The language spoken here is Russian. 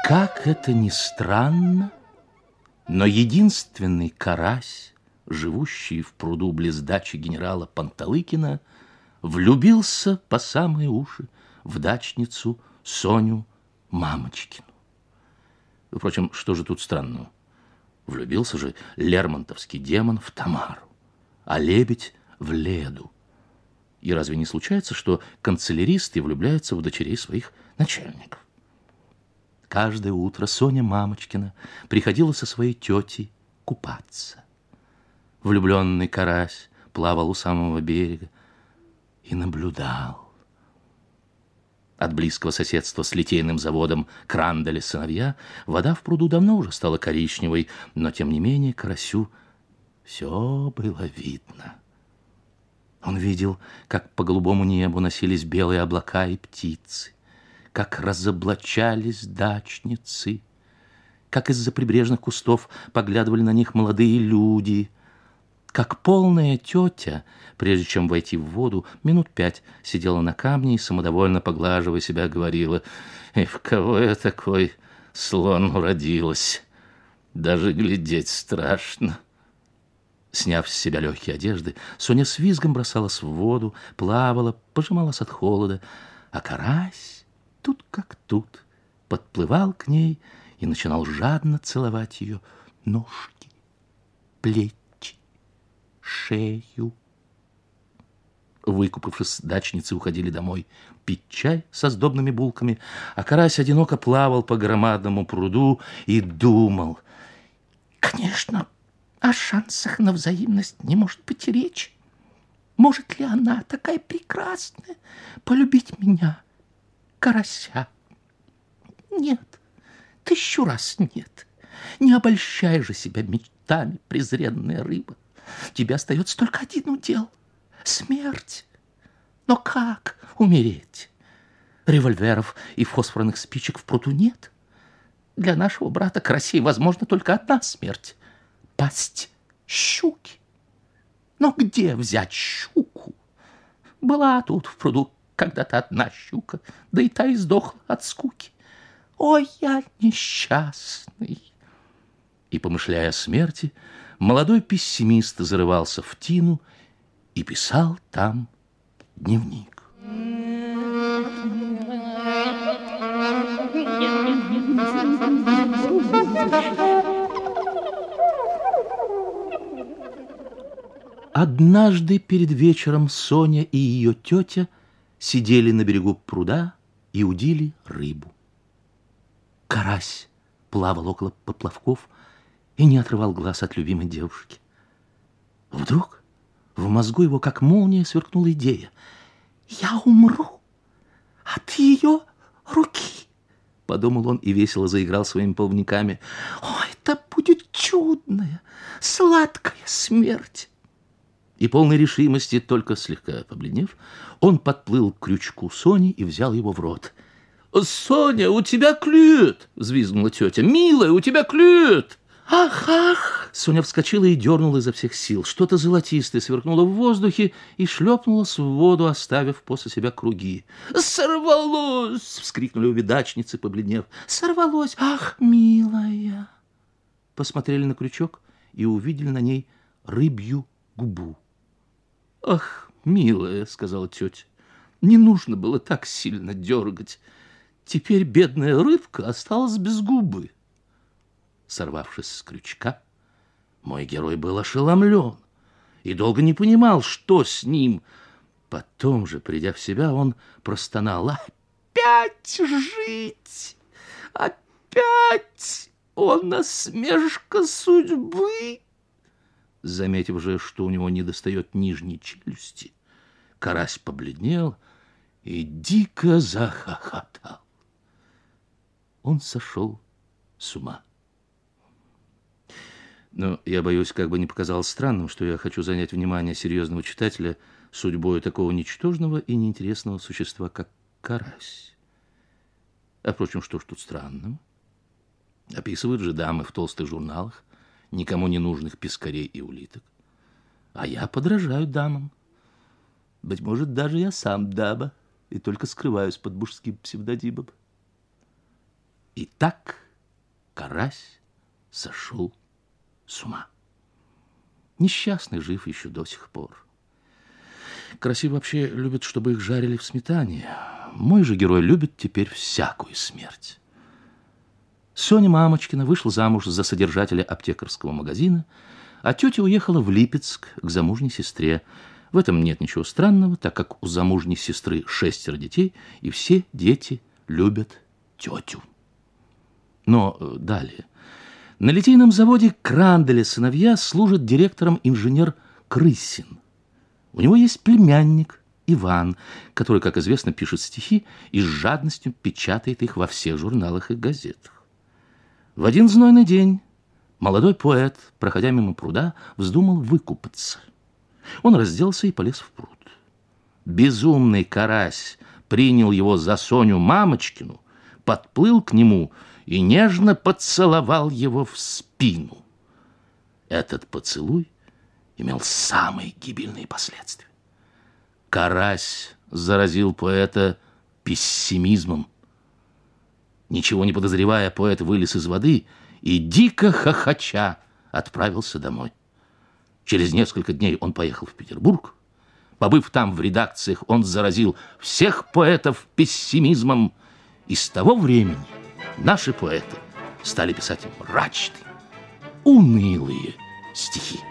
Как это ни странно, но единственный карась, живущий в пруду близ дачи генерала Панталыкина, влюбился по самые уши в дачницу Соню Мамочкину. Впрочем, что же тут странного? Влюбился же лермонтовский демон в Тамару, а лебедь в Леду. И разве не случается, что канцеляристы влюбляются в дочерей своих начальников? Каждое утро Соня Мамочкина приходила со своей тетей купаться. Влюбленный карась плавал у самого берега и наблюдал. От близкого соседства с литейным заводом Крандали сыновья вода в пруду давно уже стала коричневой, но, тем не менее, карасю все было видно. Он видел, как по голубому небу носились белые облака и птицы, как разоблачались дачницы, как из-за прибрежных кустов поглядывали на них молодые люди, как полная тетя, прежде чем войти в воду, минут 5 сидела на камне и, самодовольно поглаживая себя, говорила: «И в кого я такой слон уродилась? Даже глядеть страшно». Сняв с себя легкие одежды, Соня с визгом бросалась в воду, плавала, пожималась от холода, а карась тут как тут подплывал к ней и начинал жадно целовать ее ножки, плечи, шею. Выкупавшись, дачницы уходили домой пить чай со сдобными булками, а карась одиноко плавал по громадному пруду и думал: «Конечно, о шансах на взаимность не может быть и речи. Может ли она, такая прекрасная, полюбить меня, карася? Нет, 1000 раз нет. Не обольщай же себя мечтами, презренная рыба. Тебе остается только один удел — смерть. Но как умереть? Револьверов и фосфорных спичек в пруду нет. Для нашего брата карасей возможна только одна смерть — пасть щуки. Но где взять щуку? Была тут в пруду когда-то одна щука, да и та и сдохла от скуки. Ой, я несчастный!» И, помышляя о смерти, молодой пессимист зарывался в тину и писал там дневник. Однажды перед вечером Соня и ее тетя сидели на берегу пруда и удили рыбу. Карась плавал около поплавков и не отрывал глаз от любимой девушки. Вдруг в мозгу его, как молния, сверкнула идея. «Я умру от ее руки», — подумал он и весело заиграл своими плавниками. «О, это будет чудная, сладкая смерть!» И полной решимости, только слегка побледнев, он подплыл к крючку Сони и взял его в рот. «Соня, у тебя клюет!» — взвизгнула тетя. «Милая, у тебя клюет!» «Ах, ах!» Соня вскочила и дернула изо всех сил. Что-то золотистое сверкнуло в воздухе и шлепнулось в воду, оставив после себя круги. «Сорвалось!» — вскрикнули обе дачницы, побледнев. «Сорвалось! Ах, милая!» Посмотрели на крючок и увидели на ней рыбью губу. «Ах, милая!» — сказала тетя. «Не нужно было так сильно дергать. Теперь бедная рыбка осталась без губы». Сорвавшись с крючка, мой герой был ошеломлен и долго не понимал, что с ним. Потом же, придя в себя, он простонал: «Опять жить! Опять! Он насмешка судьбы!» Заметив же, что у него недостает нижней челюсти, карась побледнел и дико захохотал. Он сошел с ума. Но я боюсь, как бы не показалось странным, что я хочу занять внимание серьезного читателя судьбой такого ничтожного и неинтересного существа, как карась. А, впрочем, что ж тут странного? Описывают же дамы в толстых журналах никому не нужных пескарей и улиток. А я подражаю дамам. Быть может, даже я сам даба, и только скрываюсь под мужским псевдонимом. И так Карась сошел с ума. Несчастный жив еще до сих пор. Караси вообще любят, чтобы их жарили в сметане. Мой же герой любит теперь всякую смерть. Соня Мамочкина вышла замуж за содержателя аптекарского магазина, а тетя уехала в Липецк к замужней сестре. В этом нет ничего странного, так как у замужней сестры 6 детей, и все дети любят тетю. Но далее. На литейном заводе Кранделя сыновья служит директором инженер Крысин. У него есть племянник Иван, который, как известно, пишет стихи и с жадностью печатает их во всех журналах и газетах. В один знойный день молодой поэт, проходя мимо пруда, вздумал выкупаться. Он разделся и полез в пруд. Безумный Карась принял его за Соню Мамочкину, подплыл к нему и нежно поцеловал его в спину. Этот поцелуй имел самые гибельные последствия. Карась заразил поэта пессимизмом. Ничего не подозревая, поэт вылез из воды и, дико хохоча, отправился домой. Через несколько дней он поехал в Петербург. Побыв там в редакциях, он заразил всех поэтов пессимизмом. И с того времени наши поэты стали писать мрачные, унылые стихи.